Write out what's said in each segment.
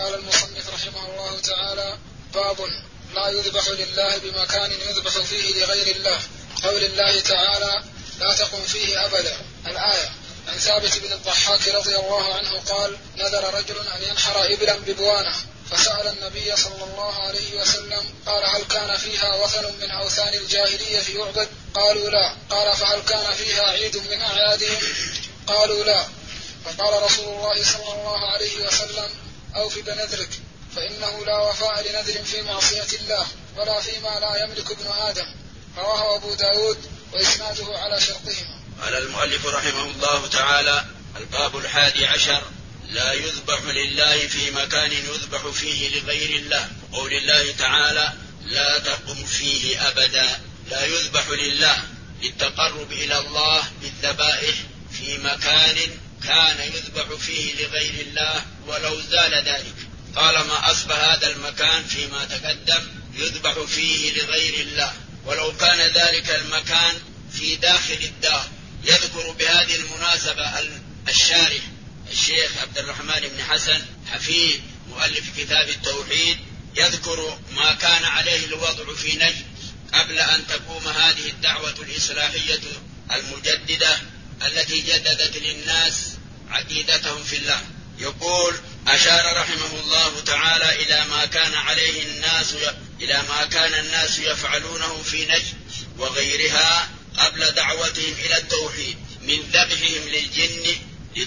قال المصنف رحمه الله تعالى: باب لا يذبح لله بمكان يذبح فيه لغير الله. قول الله تعالى: لا تقم فيه أبدا. الآية. عن ثابت بن الضحاك رضي الله عنه قال: نذر رجل أن ينحر إبلا ببوانة فسأل النبي صلى الله عليه وسلم قال: هل كان فيها وثن من أوثان الجاهلية يعبد؟ قالوا لا. قال: فهل كان فيها عيد من أعيادهم؟ قالوا لا. فقال رسول الله صلى الله عليه وسلم: أوف بنذرك، فإنه لا وفاء لنذر في معصية الله ولا فيما لا يملك ابن آدم. رواه أبو داود وإسناده على شرطهما. قال المؤلف رحمه الله تعالى: الباب 11: لا يذبح لله في مكان يذبح فيه لغير الله. قول الله تعالى: لا تقم فيه أبدا. لا يذبح لله للتقرب إلى الله بالذبائح في مكان كان يذبح فيه لغير الله ولو زال ذلك، طالما أصبح هذا المكان فيما تقدم يذبح فيه لغير الله، ولو كان ذلك المكان في داخل الدار. يذكر بهذه المناسبة الشارح الشيخ عبد الرحمن بن حسن حفيد مؤلف كتاب التوحيد يذكر ما كان عليه الوضع في نجد قبل أن تقوم هذه الدعوة الإصلاحية المجددة التي جددت للناس عقيدتهم في الله. يقول: أشار رحمه الله تعالى إلى ما كان الناس يفعلونه في نجد وغيرها قبل دعوتهم إلى التوحيد من ذبحهم للجن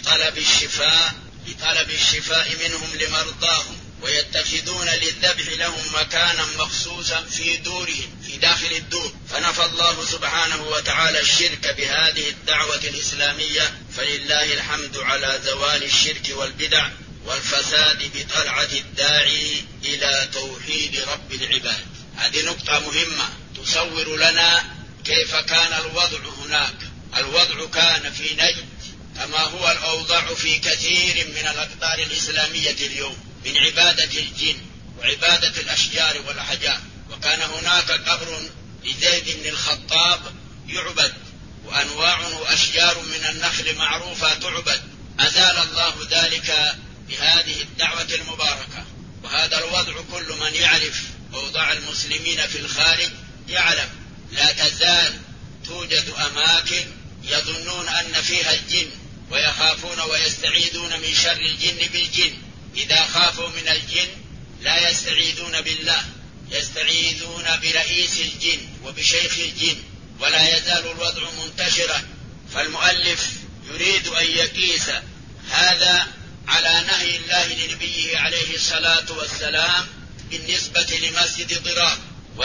لطلب الشفاء منهم لمرضاهم، ويتخذون للذبح لهم مكانا مخصوصا في دورهم في داخل الدور. فنفى الله سبحانه وتعالى الشرك بهذه الدعوة الإسلامية، فلله الحمد على زوال الشرك والبدع والفساد بطلعة الداعي إلى توحيد رب العباد. هذه نقطة مهمة تصور لنا كيف كان الوضع هناك. الوضع كان في نجد كما هو الأوضاع في كثير من الأقطار الإسلامية اليوم من عبادة الجن وعبادة الأشجار والأحجار. وكان هناك قبر لزيد بن الخطاب يعبد، وأنواع وأشجار من النخل معروفة تعبد. أزال الله ذلك بهذه الدعوة المباركة. وهذا الوضع كل من يعرف أوضاع المسلمين في الخارج يعلم لا تزال توجد أماكن يظنون أن فيها الجن ويخافون ويستعيذون من شر الجن بالجن. إذا خافوا من الجن لا يستعيذون بالله، يستعيذون برئيس الجن وبشيخ الجن، ولا يزال الوضع منتشرا. فالمؤلف يريد أن يقيس هذا على نهي الله لنبيه عليه الصلاة والسلام بالنسبة لمسجد ضرار،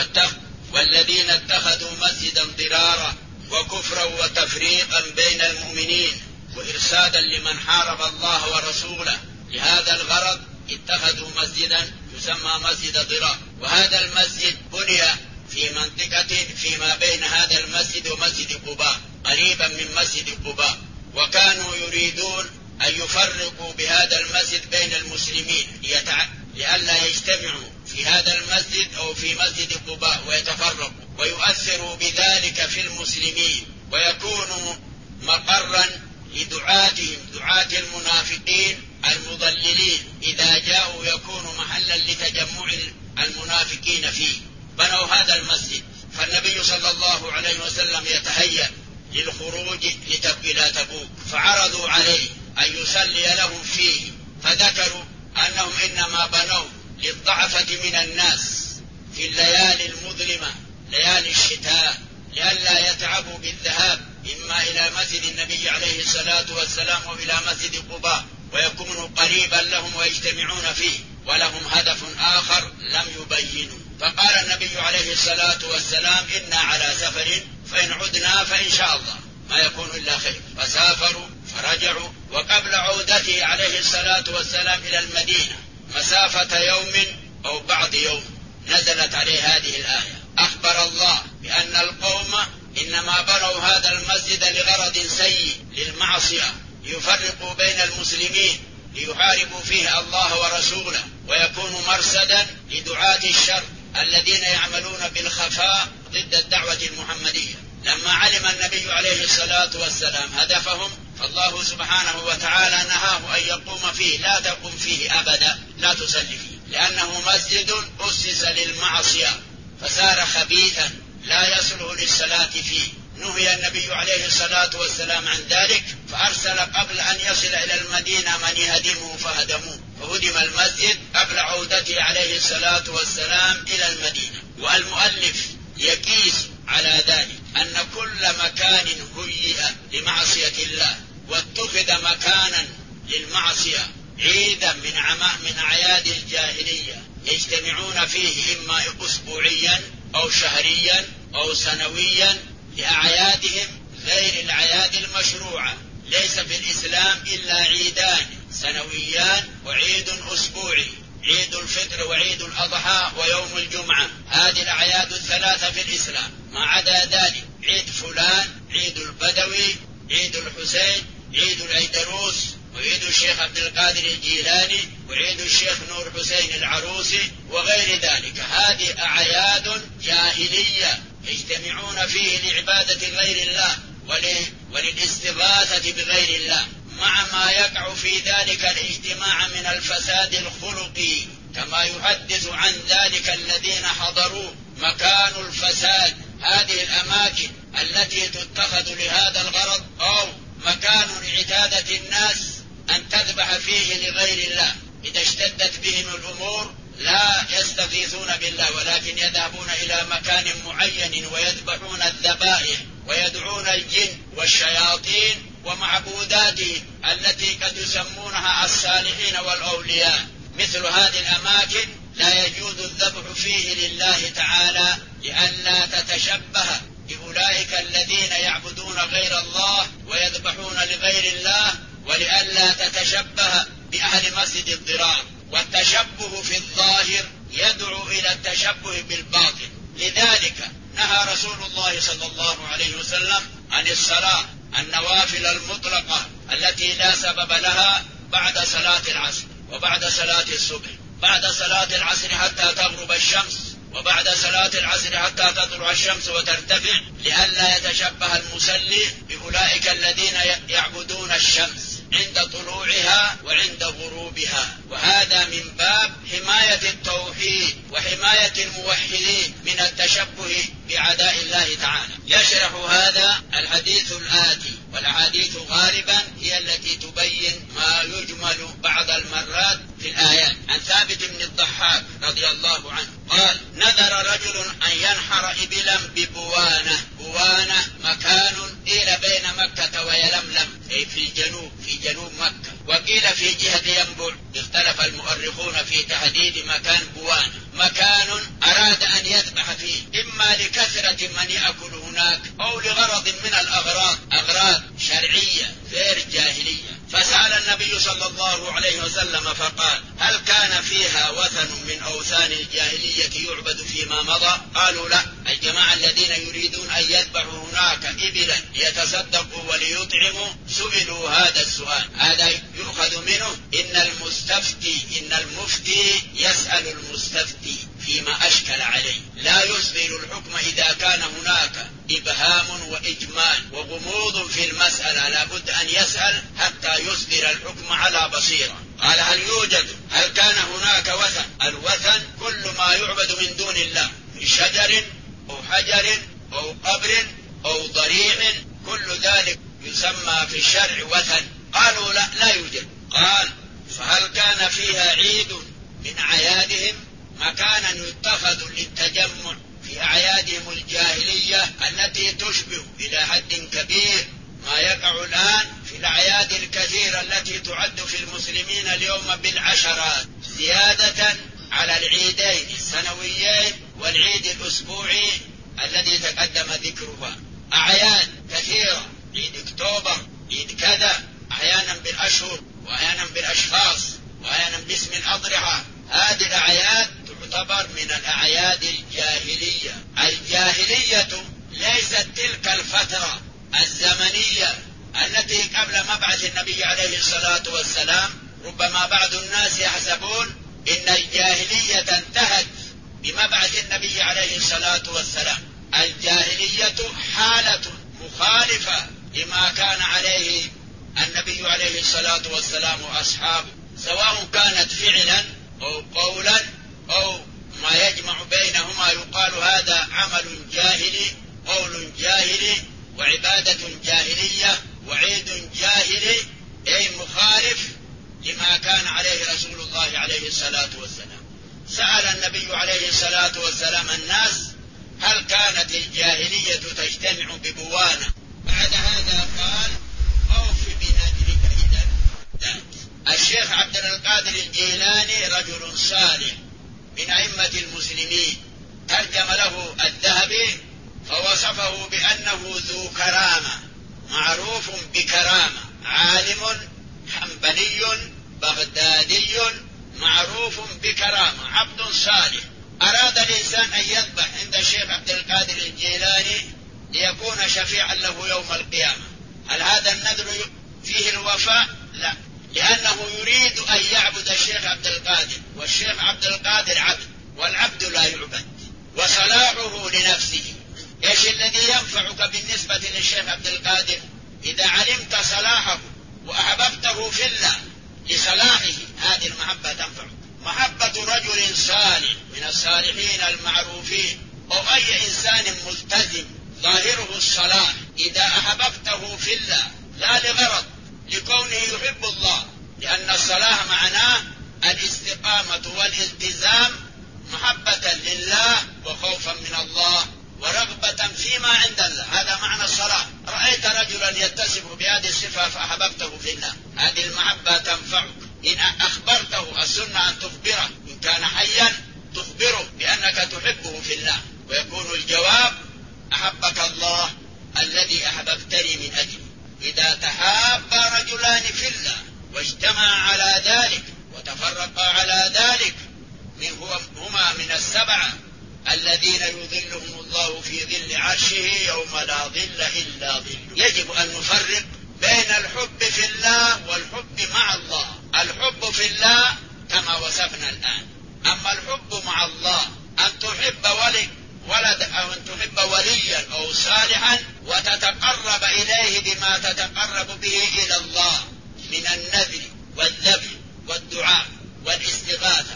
والذين اتخذوا مسجدا ضرارا وكفرا وتفريقا بين المؤمنين وإرسادا لمن حارب الله ورسوله. لهذا الغرض اتخذوا مسجدا يسمى مسجد ضرار. وهذا المسجد بني في منطقة فيما بين هذا المسجد ومسجد قباء، قريبا من مسجد قباء، وكانوا يريدون أن يفرقوا بهذا المسجد بين المسلمين لئلا يجتمعوا في هذا المسجد أو في مسجد قباء ويتفرقوا، ويؤثروا بذلك في المسلمين، ويكونوا مقرا لدعاتهم دعاة المنافقين المضللين. إذا جاءوا يكونوا محلا لتجمع المنافقين فيه. بنوا هذا المسجد، فالنبي صلى الله عليه وسلم يتهيأ للخروج إلى تبوك، فعرضوا عليه أن يصلي لهم فيه، فذكروا أنهم إنما بنوا للضعفة من الناس في الليالي المظلمة ليالي الشتاء لئلا يتعبوا بالذهاب إما إلى مسجد النبي عليه الصلاة والسلام أو إلى مسجد قباء، ويكونوا قريبا لهم ويجتمعون فيه، ولهم هدف آخر لم يبينوا. فقال النبي عليه الصلاة والسلام: إنا على سفر فإن عدنا فإن شاء الله ما يكون إلا خير. فسافروا فرجعوا، وقبل عودته عليه الصلاة والسلام إلى المدينة مسافة يوم أو بعض يوم نزلت عليه هذه الآية. أخبر الله بأن القوم إنما بنوا هذا المسجد لغرض سيء للمعصية، ليفرقوا بين المسلمين، ليحاربوا فيه الله ورسوله، ويكونوا مرصدا لدعاة الشر الذين يعملون بالخفاء ضد الدعوة المحمدية. لما علم النبي عليه الصلاة والسلام هدفهم فالله سبحانه وتعالى نهاه أن يقوم فيه، لا تقوم فيه أبدا، لا تصلي فيه، لأنه مسجد أسس للمعصية فصار خبيثا لا يصلح للصلاة فيه. نهي النبي عليه الصلاة والسلام عن ذلك، فأرسل قبل أن يصل إلى المدينة من يهدمه فهدموه، فهدم المسجد قبل عودته عليه الصلاة والسلام إلى المدينة. والمؤلف يقيس على ذلك أن كل مكان هيئ لمعصية الله واتخذ مكانا للمعصية عيدا من أعياد الجاهلية يجتمعون فيه إما أسبوعيا أو شهريا أو سنويا لأعيادهم غير الأعياد المشروعة. ليس في الإسلام إلا عيدان سنويان وعيد أسبوعي، عيد الفطر وعيد الأضحى ويوم الجمعة، هذه الأعياد الثلاثة في الإسلام. ما عدا ذلك عيد فلان، عيد البدوي، عيد الحسين، عيد العيدروس، وعيد الشيخ عبد القادر الجيلاني، وعيد الشيخ نور حسين العروسي وغير ذلك. هذه أعياد جاهلية يجتمعون فيه لعبادة غير الله وللاستغاثة بغير الله، مع ما يقع في ذلك الاجتماع من الفساد الخلقي، كما يحدث عن ذلك الذين حضروا مكان الفساد. هذه الأماكن التي تتخذ لهذا الغرض أو مكان اعتادة الناس أن تذبح فيه لغير الله، إذا اشتدت بهم الأمور لا يستغيثون بالله، ولكن يذهبون إلى مكان معين ويذبحون الذبائح ويدعون الجن والشياطين ومعبوداتهم التي قد يسمونها الصالحين والأولياء. مثل هذه الأماكن لا يجوز الذبح فيه لله تعالى، لئلا تتشبه بأولئك الذين يعبدون غير الله ويذبحون لغير الله، ولئلا تتشبه بأهل مسجد الضرار. والتشبه في الظاهر يدعو إلى التشبه بالباطن. لذلك نهى رسول الله صلى الله عليه وسلم عن الصلاة النوافل المطلقة التي لا سبب لها بعد صلاة العصر وبعد صلاة الصبح، بعد صلاة العصر حتى تغرب الشمس، وبعد صلاة العصر حتى تطلع الشمس وترتفع، لئلا يتشبه المصلي بأولئك الذين يعبدون الشمس عند طلوعها وعند غروبها. وهذا من باب حماية التوحيد وحماية الموحدين من التشبه بأعداء الله تعالى. يشرح هذا الحديث الآتي، والأحاديث غالبا هي التي تبين ما يجمل بعض المرات في الآيات. عن ثابت بن الضحاك رضي الله عنه قال: نذر رجل أن ينحر إبلا ببوانة. بوانة مكان قيل بين مكة ويلملم، أي في جنوب مكة، وقيل في جهة ينبع. اختلف المؤرخون في تحديد مكان بوانة. مكان أراد أن يذبح فيه، إما لكثرة من يأكل هناك أو لغرض من الأغراض، أغراض شرعية غير جاهلية. فسأل النبي صلى الله عليه وسلم فقال: هل كان فيها وثن من أوثان الجاهلية يعبد فيما مضى؟ قالوا لا. الجماعة الذين يريدون أن يذبحوا هناك إبلا ليتصدقوا وليطعموا سئلوا هذا السؤال. هذا يؤخذ منه إن المفتي يسأل المستفتي فيما أشكل عليه، لا يصدر الحكم إذا كان هناك إبهام وإجمال وغموض في المسألة، لابد أن يسأل حتى يصدر الحكم على بصيرة. قال: هل كان هناك وثن؟ الوثن كل ما يعبد من دون الله، من شجر أو حجر أو قبر أو ضريع، كل ذلك يسمى في الشرع وثن. قالوا لا يوجد. قال: فهل كان فيها عيد من أعيادهم، مكانا يتخذ للتجمع في أعيادهم الجاهلية التي تشبه إلى حد كبير ما يقع الآن في الأعياد الكثيرة التي تعد في المسلمين اليوم بالعشرات، زيادة على العيدين السنويين والعيد الأسبوعي الذي تقدم ذكرها. أعياد كثيرة، عيد أكتوبر، عيد كذا، أحيانا بالأشهر وأحيانا بالأشخاص وأحيانا باسم الأضرحة. هذه الأعياد تعتبر من الأعياد الجاهلية. الجاهلية ليست تلك الفترة الزمنية التي قبل مبعث النبي عليه الصلاة والسلام. ربما بعض الناس يحسبون إن الجاهلية انتهت بمبعث النبي عليه الصلاة والسلام. الجاهلية حالة مخالفة لما كان عليه النبي عليه الصلاة والسلام وأصحابه، سواء كانت فعلا أو قولا أو ما يجمع بينهما، يقال هذا عمل جاهلي، قول جاهلي، وعبادة جاهلية، وعيد جاهلي، أي مخالف لما كان عليه رسول الله عليه الصلاة والسلام. سأل النبي عليه الصلاة والسلام الناس هل كانت الجاهلية تجتمع ببوانة؟ بعد هذا قال أوف بنذرك إذا ذات. الشيخ عبد القادر الجيلاني رجل صالح من أئمة المسلمين، ترجم له الذهبي فوصفه بأنه ذو كرامة، معروف بكرامة، عالم حنبلي بغدادي معروف بكرامة، عبد صالح. أراد الإنسان أن يذبح عند الشيخ عبد القادر الجيلاني ليكون شفيعا له يوم القيامة. هل هذا النذر فيه الوفاء؟ لا، لأنه يريد أن يعبد الشيخ عبد القادر، والشيخ عبد القادر عبد، والعبد لا يعبد. وصلاحه لنفسه. إيش الذي ينفعك بالنسبة للشيخ عبد القادر؟ إذا علمت صلاحه وأحببته في الله لصلاحه، هذه المحبة تنفعك. محبة رجل صالح من الصالحين المعروفين أو أي إنسان ملتزم ظاهره الصلاح، إذا أحببته في الله لا لغرض، لكونه يحب الله، لأن الصلاح معناه الاستقامة والالتزام، محبة لله وخوفا من الله ورغبة فيما عند الله، هذا معنى الصلاح. رأيت رجلا يتصف بهذه الصفة فأحببته في الله، هذه المحبة تنفعك. إن أخبرته السنة أن تخبره، إن كان حيا تخبره بأنك تحبه في الله، ويكون الجواب أحبك الله الذي أحببتني من أجله. إذا تحاب رجلان في الله واجتمعا على ذلك وتفرقا على ذلك، هما من السبعة الذين يظلهم الله في ظل عرشه يوم لا ظل إلا ظله. يجب أن نفرق بين الحب في الله والحب مع الله. الحب في الله كما وصفنا الآن، أما الحب مع الله أن تحب ولد أو أن تحب وليا أو صالحا وتتقرب إليه بما تتقرب به إلى الله من النذر والذبح والدعاء والاستغاثة،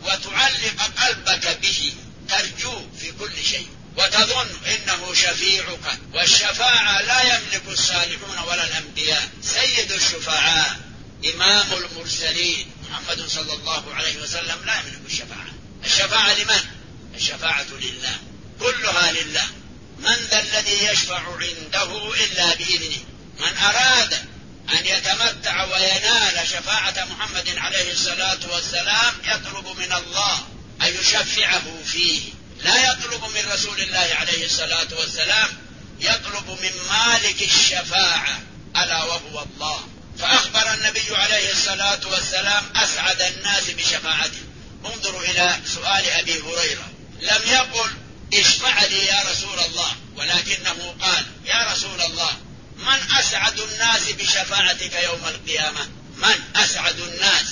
وتعلق قلبك به، ترجوه في كل شيء، وتظن إنه شفيعك. والشفاعة لا يملك الصالحون ولا الأنبياء. سيد الشفعاء إمام المرسلين محمد صلى الله عليه وسلم لا يملك الشفاعة. الشفاعة لمن؟ الشفاعة لله، كلها لله. من ذا الذي يشفع عنده إلا بإذنه. من أراد أن يتمتع وينال شفاعة محمد عليه الصلاة والسلام يطلب من الله أن يشفعه فيه، لا يطلب من رسول الله عليه الصلاة والسلام، يطلب من مالك الشفاعة ألا وهو الله. فأخبر النبي عليه الصلاة والسلام أسعد الناس بشفاعته. انظروا إلى سؤال أبي هريرة، لم يقل اشفع لي يا رسول الله، ولكنه قال يا رسول الله من أسعد الناس بشفاعتك يوم القيامة؟ من أسعد الناس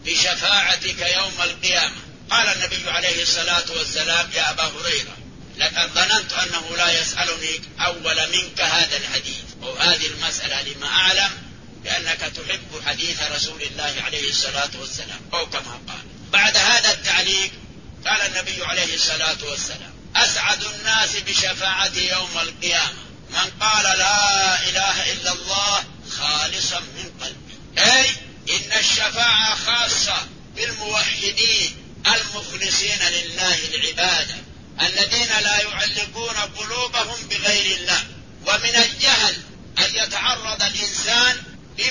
بشفاعتك يوم القيامة؟ قال النبي عليه الصلاة والسلام يا أبا هريرة لقد ظننت أنه لا يسألني أول منك هذا الحديث أو هذه المسألة، لما أعلم لأنك تحب حديث رسول الله عليه الصلاة والسلام، أو كما قال. بعد هذا التعليق قال النبي عليه الصلاة والسلام أسعد الناس بشفاعتي يوم القيامة من قال لا إله إلا الله خالصا من قلبه. أي إن الشفاعة خاصة بالموحدين المخلصين لله العبادة، الذين لا يعلقون قلوبهم بغير الله. ومن الجهل أن يتعرض الإنسان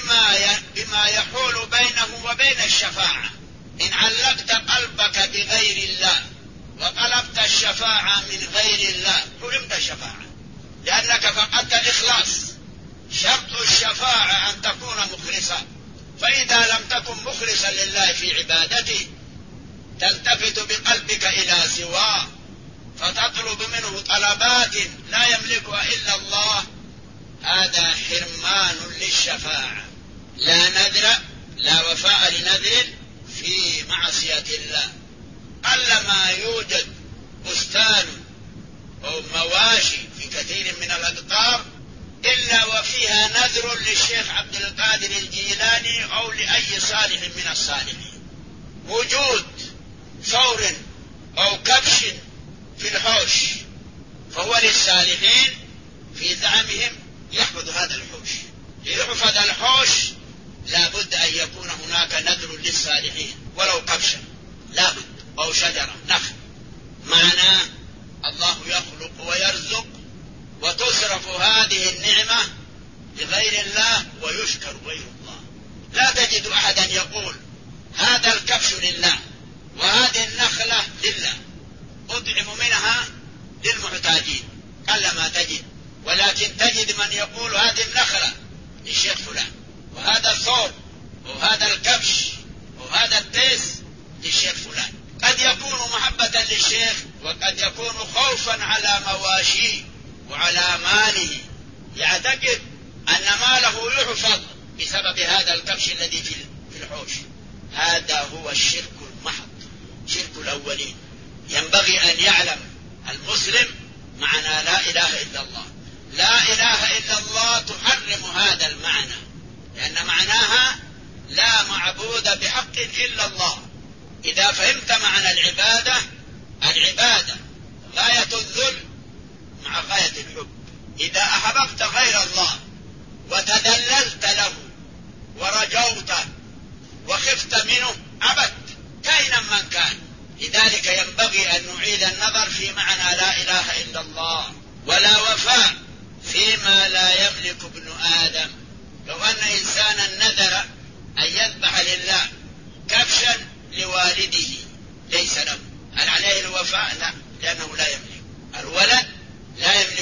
بما يحول بينه وبين الشفاعة. إن علقت قلبك بغير الله وطلبت الشفاعة من غير الله حرمت الشفاعة، لأنك فقدت الإخلاص. شرط الشفاعة أن تكون مخلصا، فإذا لم تكن مخلصا لله في عبادته تلتفت بقلبك إلى سواه فتطلب منه طلبات لا يملكها إلا الله، هذا حرمان للشفاعة. لا نذر، لا وفاء لنذر في معصية الله. قلما يوجد بستان أو مواشي في كثير من الأقطار إلا وفيها نذر للشيخ عبد القادر صالح من الصالحين. وجود ثور أو كبش في الحوش فهو للصالحين في زعمهم يحفظ هذا الحوش. ليحفظ الحوش لا بد أن يكون هناك نذر للصالحين ولو كبشا، لا بد، أو شجرة نخل. معناه الله يخلق ويرزق وتصرف هذه النعمة لغير الله ويشكر غير الله. لا تجد أحدا يقول هذا الكبش لله وهذه النخلة لله أطعم منها للمحتاجين، قل ما تجد. ولكن تجد من يقول هذه النخلة للشيخ فلان، وهذا الثور وهذا الكبش وهذا التيس للشيخ فلان. قد يكون محبة للشيخ وقد يكون خوفا على مواشيه وعلى ماله، يعتقد أن ماله يحفظ بسبب هذا الكبش الذي في الحوش. هذا هو الشرك المحض، شرك الأولين. ينبغي أن يعلم المسلم معنى لا إله إلا الله. لا إله إلا الله تحرم هذا المعنى، لأن معناها لا معبود بحق إلا الله. إذا فهمت معنى العبادة، العبادة غاية الذل مع غاية الحب. إذا أحببت غير الله وتذللت له ورجوته وخفت منه عبدت كائنا من كان. لذلك ينبغي أن نعيد النظر في معنى لا إله إلا الله. ولا وفاء فيما لا يملك ابن آدم. لو أن إنسانا نذر أن يذبح لله كبشا لوالده ليس له، هل عليه الوفاء؟ لا، لأنه لا يملك. الولد لا يملك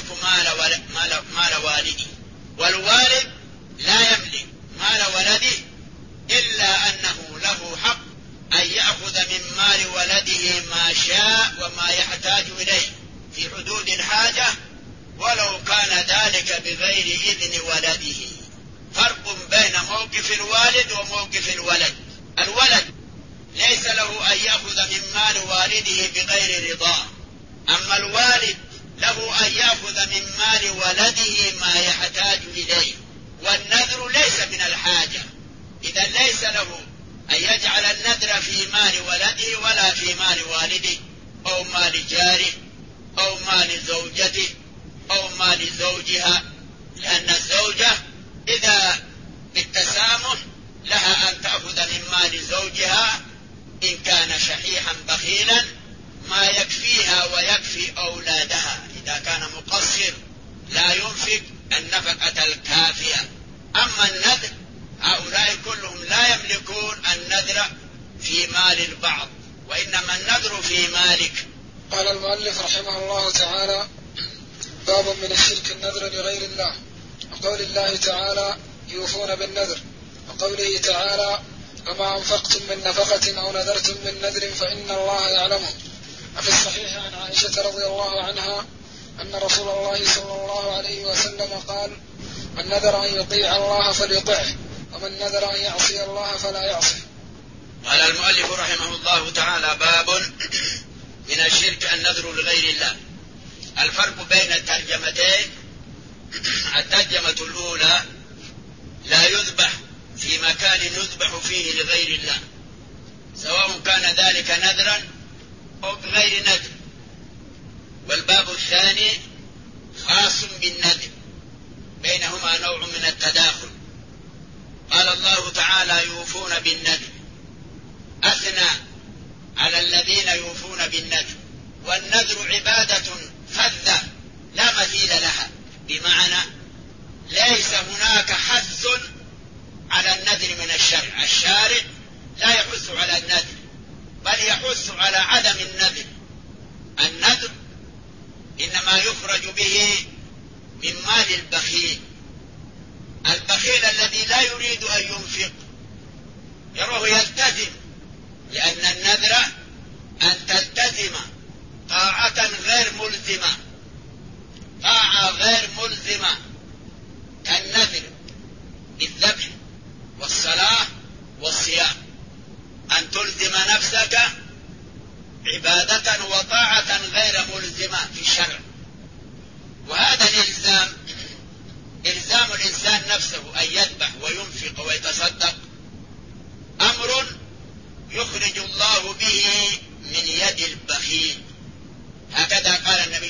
مال والده، والوالد لا يملك مال ولده، إلا أنه له حق أن يأخذ من مال ولده ما شاء وما يحتاج إليه في حدود الحاجة، ولو كان ذلك بغير إذن ولده. فرق بين موقف الوالد وموقف الولد. الولد ليس له أن يأخذ من مال والده بغير رضاه، أما الوالد له أن يأخذ من مال ولده ما يحتاج إليه. والنذر ليس من الحاجة، إذا ليس له أن يجعل النذر في مال ولده ولا في مال والده أو مال جاره أو مال زوجته أو مال زوجها، لأن الزوجة إذا بالتسامح لها أن تأخذ من مال زوجها إن كان شحيحا بخيلا ما يكفيها ويكفي أولادها. إذا كان مقصر لا ينفق النفقة الكافية. أما النذر هؤلاء كلهم لا يملكون النذر في مال البعض، وإنما النذر في مالك. قال المؤلف رحمه الله تعالى: باب من الشرك النذر لغير الله، وقول الله تعالى: يوفون بالنذر، وقوله تعالى: وما أنفقتم من نفقة أو نذرتم من نذر فإن الله يعلمه. وفي الصحيح عن عائشة رضي الله عنها أن رسول الله صلى الله عليه وسلم قال: من نذر أن يطيع الله فليطعه، ومن نذر أن يعصي الله فلا يعصيه. قال المؤلف رحمه الله تعالى: باب من الشرك النذر لغير الله. الفرق بين الترجمتين: الترجمة الأولى: لا يذبح في مكان يذبح فيه لغير الله، سواء كان ذلك نذرا أو بغير نذر. والباب الثاني خاص بالنذر، بينهما نوع من التداخل. قال الله تعالى: يوفون بالنذر، أثنى على الذين يوفون بالنذر. والنذر عبادة فذة لا مثيل لها، بمعنى ليس هناك حث على النذر من الشرع. الشارع لا يحث على النذر، بل يحث على عدم النذر. النذر إنما يخرج به من مال البخيل. البخيل الذي لا يريد أن ينفق يروه يلتزم، لأن النذر أن تلتزم طاعة غير ملزمة، طاعة غير ملزمة كالنذر بالذبح والصلاة والصيام، أن تلزم نفسك عبادة وطاعة غير ملزمة في الشرع. وهذا الإلزام إلزام الإنسان نفسه أن يذبح وينفق ويتصدق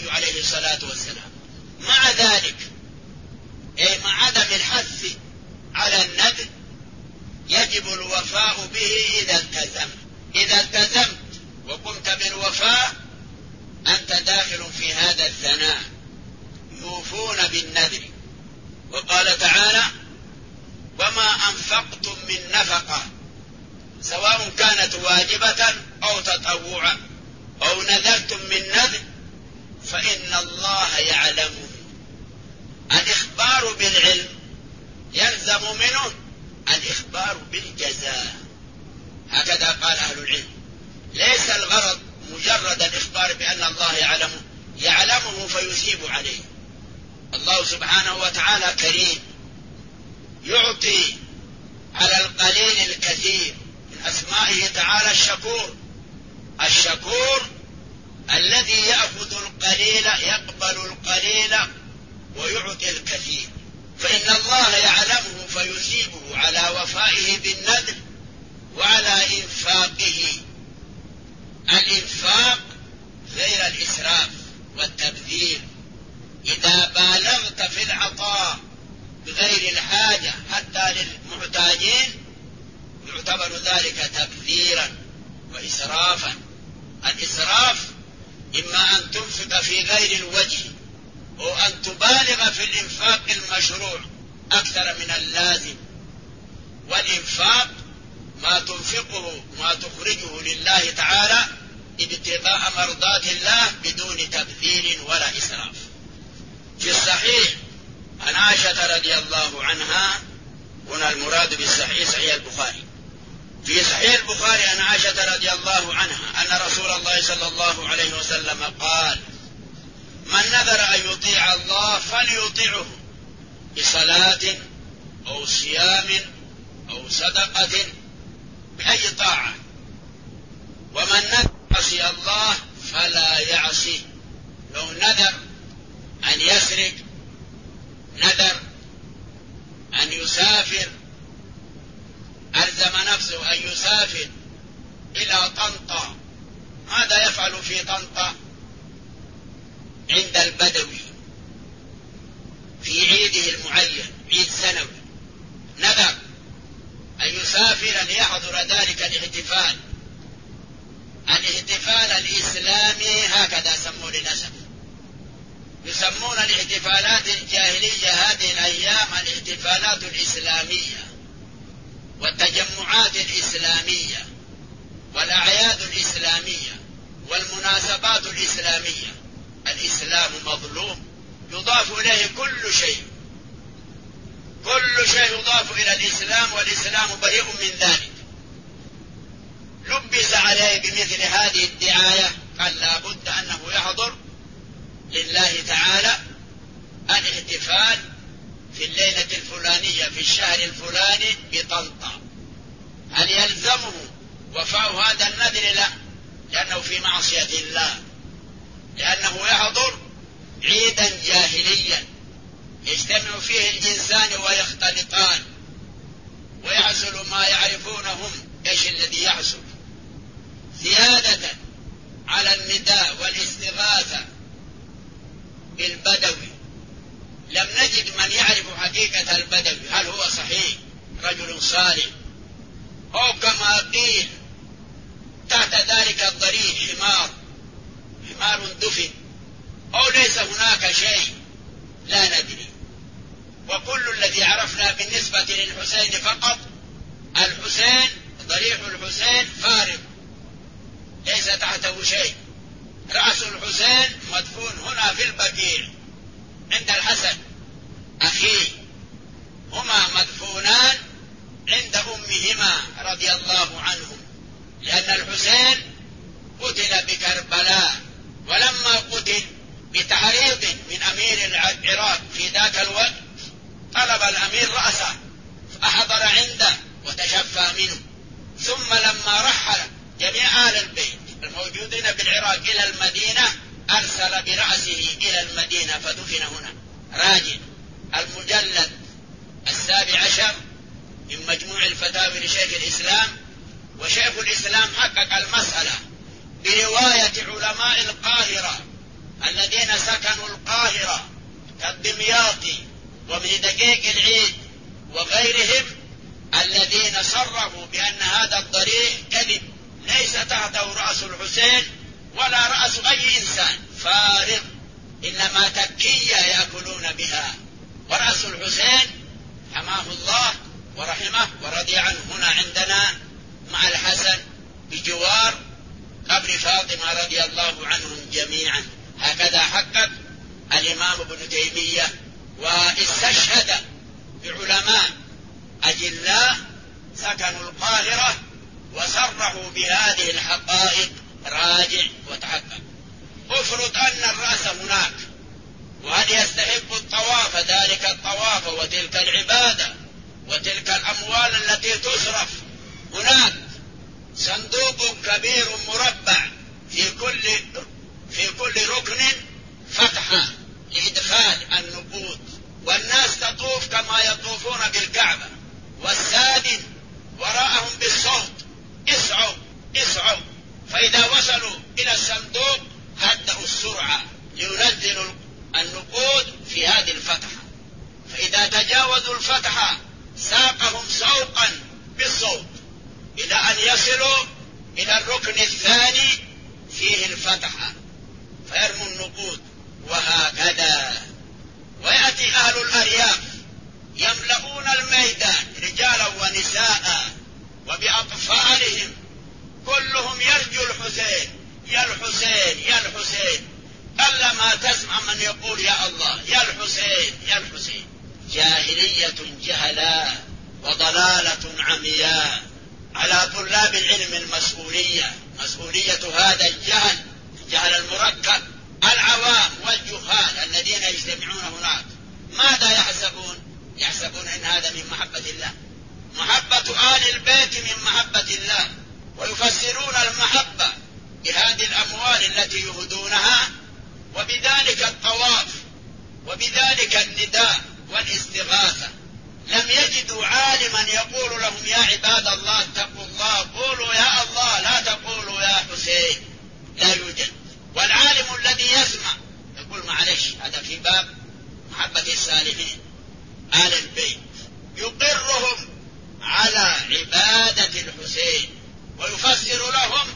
النبي عليه الصلاة والسلام. مع ذلك أي مع عدم الحث على النذر يجب الوفاء به إذا التزمت وقمت بالوفاء أنت داخل في هذا الثناء، يوفون بالنذر. وقال تعالى: وما أنفقتم من نفقة سواء كانت واجبة أو تطوعا أو نذرتم من نذر فإن الله يعلمه. الإخبار بالعلم يلزم منه الإخبار بالجزاء، هكذا قال أهل العلم. ليس الغرض مجرد الإخبار بأن الله يعلمه فيثيب عليه. الله سبحانه وتعالى كريم، يعطي على القليل الكثير. من أسمائه تعالى الشكور الذي يأخذ القليل يقبل القليل ويعطي الكثير. فإن الله يعلمه فيثيبه على وفائه بالنذر وعلى إنفاقه. الإنفاق غير الإسراف والتبذير. إذا بالغت في العطاء بغير الحاجة حتى للمحتاجين يعتبر ذلك تبذيرا وإسرافا. الإسراف إما أن تنفق في غير الوجه أو أن تبالغ في الإنفاق المشروع أكثر من اللازم. والإنفاق ما تنفقه ما تخرجه لله تعالى ابتغاء مرضات الله بدون تبذير ولا إسراف. في الصحيح عن عائشة رضي الله عنها، هنا المراد بالصحيح صحيح البخاري. في صحيح البخاري عن عائشة رضي الله عنها أن رسول الله صلى الله عليه وسلم قال: من نذر أن يطيع الله فليطيعه بصلاة أو صيام أو صدقة بأي طاعة، ومن نذر يعصي الله فلا يعصيه. لو نذر أن يسرق، نذر أن يسافر، ألزم نفسه أن يسافر إلى طنطا. ماذا يفعل في طنطا؟ عند البدوي في عيده المعين، عيد سنوي، نذر أن يسافر ليحضر ذلك الاحتفال الإسلامي، هكذا سموه للأسف. يسمون الاحتفالات الجاهلية هذه الأيام الاحتفالات الإسلامية والتجمعات الإسلامية والأعياد الإسلامية والمناسبات الإسلامية. الإسلام مظلوم، يضاف إليه كل شيء يضاف إلى الإسلام، والإسلام بريء من ذلك. لبس عليه بمثل هذه الدعاية قال لا بد أنه يحضر لله تعالى الاحتفال في الليلة الفلانية في الشهر الفلاني بطنطا. هل يلزمه وفاء هذا النذر؟ لا، لأنه في معصية الله، لأنه يحضر عيدا جاهليا يجتمع فيه الجنسان ويختلطان ويحصل ما يعرفونهم ايش الذي يحصل. زيادة على النداء والاستغاثة بالبدوي، لم نجد من يعرف حقيقة البدوي، هل هو صحيح رجل صالح أو كما قيل تحت ذلك الضريح حمار دفن، أو ليس هناك شيء، لا ندري. وكل الذي عرفنا بالنسبة للحسين فقط الحسين، ضريح الحسين فارغ ليس تحته شيء. رأس الحسين مدفون هنا في البقيع عند الحسن أخيه، هما مدفونان عند أمهما رضي الله عنهم، لأن الحسين قتل بكربلاء، ولما قتل بتعريض من أمير العراق في ذاك الوقت طلب الأمير رأسه فأحضر عنده وتشفى منه. ثم لما رحل جميع آل البيت الموجودين بالعراق إلى المدينة أرسل برأسه إلى المدينة فدفن هنا. راجع المجلد 17 من مجموع الفتاوي لشيخ الإسلام، وشيخ الإسلام حقق المسألة برواية علماء القاهرة الذين سكنوا القاهرة كالدمياطي وابن دقيق العيد وغيرهم الذين صرفوا بأن هذا الضريح كذب، ليس تحته رأس الحسين ولا رأس أي إنسان، فارغ، إنما تكية يأكلون بها. ورأس الحسين حماه الله ورحمه ورضي عنه هنا عندنا مع الحسن بجوار قبر فاطمة رضي الله عنهم جميعا. هكذا حقق الإمام ابن تيمية، واستشهد بعلماء أجلاء سكنوا القاهرة وصرحوا بهذه الحقائق. راجع وتحقق. افرض أن الرأس هناك، وهل يستحق الطواف ذلك الطواف وتلك العبادة وتلك الأموال التي تصرف؟ هناك صندوق كبير مربع في كل ركن فتحة لإدخال النقود، والناس تطوف كما يطوفون بالكعبة، والسادن وراءهم بالصوت اسعوا اسعوا، فإذا وصلوا إلى الصندوق هدأوا السرعة لينزلوا النقود في هذه الفتحة، فإذا تجاوزوا الفتحة ساقهم سوقا بالصوت إلى أن يصلوا إلى الركن الثاني فيه الفتحة فيرموا النقود. وهكذا. ويأتي أهل الأرياف يملؤون الميدان رجالا ونساء وبأطفالهم، كلهم يرجو الحسين يا الحسين يا الحسين، ألا ما تسمع من يقول يا الله يا الحسين يا الحسين. جاهلية جهلاء وضلالة عمياء. على طلاب العلم المسؤولية، مسؤولية هذا الجهل المركب، العوام والجهال الذين يجتمعون هناك ماذا يحسبون؟ يحسبون أن هذا من محبة الله، محبة آل البيت من محبة الله، ويفسرون المحبة بهذه الأموال التي يهدونها، وبذلك الطواف وبذلك النداء والاستغاثة. لم يجدوا عالما يقول لهم يا عباد الله اتقوا الله، قولوا يا الله لا تقولوا يا حسين، لا يوجد. والعالم الذي يسمع يقول معلش هذا في باب محبة الصالحين آل البيت، يقرهم على عبادة الحسين ويفسر لهم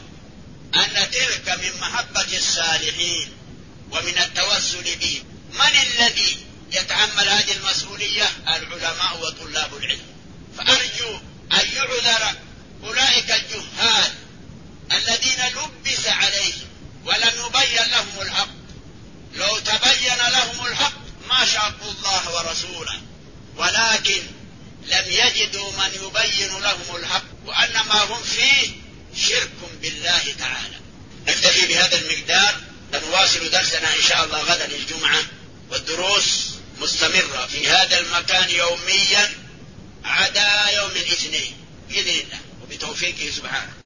أن تلك من محبة الصالحين ومن التوسل به. من الذي يتحمل هذه المسؤولية؟ العلماء وطلاب العلم. فأرجو أن يعذر أولئك الجهال الذين لبس عليهم ولم يبين لهم الحق. لو تبين لهم الحق ما شاقوا الله ورسوله، ولكن لم يجدوا من يبين لهم الحق، وأن ما هم فيه شرك بالله تعالى. نكتفي بهذا المقدار، نواصل درسنا إن شاء الله غدا الجمعة، والدروس مستمرة في هذا المكان يوميا عدا يوم الاثنين بإذن الله وبتوفيقه سبحانه.